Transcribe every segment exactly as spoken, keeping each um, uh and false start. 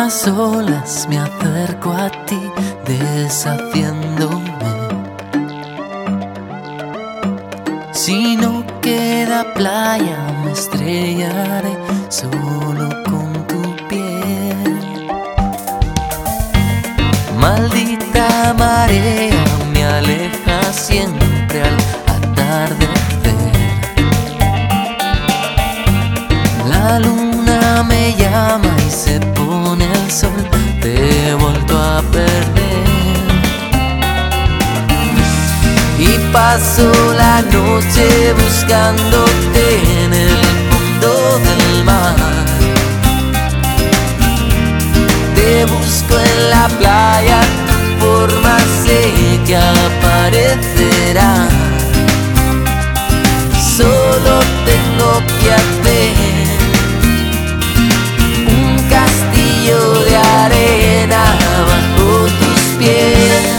las olas me acerco a ti, deshaciéndome. Si no queda playa, me estrellaré solo con tu piel. Maldita marea me aleja siempre al atardecer. La luna me llama y se pone el sol, te he vuelto a perder. Y paso la noche buscándote en el fondo del mar. Te busco en la playa, tu forma sé que aparecerá. Solo tengo que hacer un castillo de arena bajo tus pies.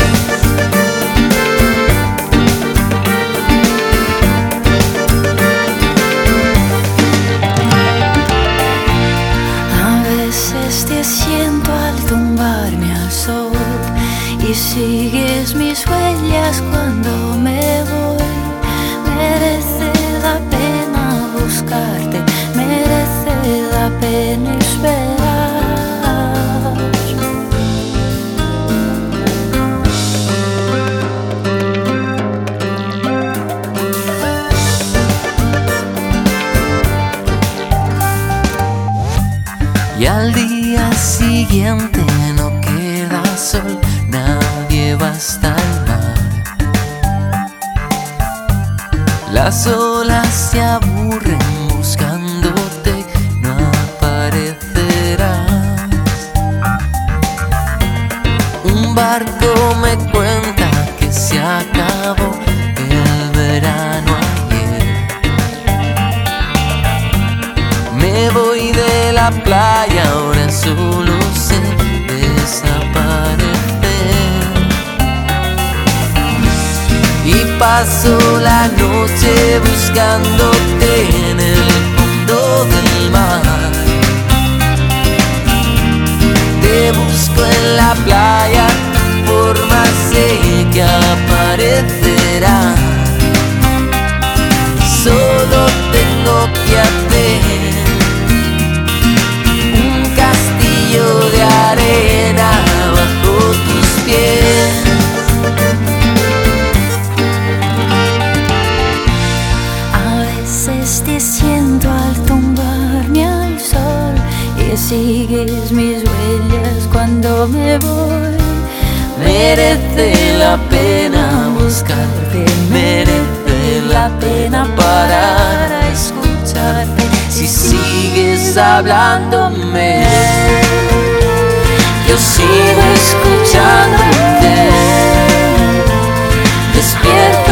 Te siento al tumbarme al sol y sigues mis huellas cuando me voy. Merece la pena buscarte, merece la pena esperar. Y al día siguiente no queda sol, nadie va hasta el mar. Las olas se aburren buscándote, no aparecerás. Un barco me cuenta que se acabó el verano ayer. Me voy de la playa, ahora solo sé desaparecer. Y paso la noche buscándote en el fondo del mar. Te busco en la playa, tu forma sé que aparecerá. Solo tengo que hacer de arena bajo tus pies. A veces te siento al tumbarme al sol y sigues mis huellas cuando me voy. Merece la pena buscarte, merece la pena parar a escucharte. Si sigues hablándome, yo sigo escuchándote. Despierta.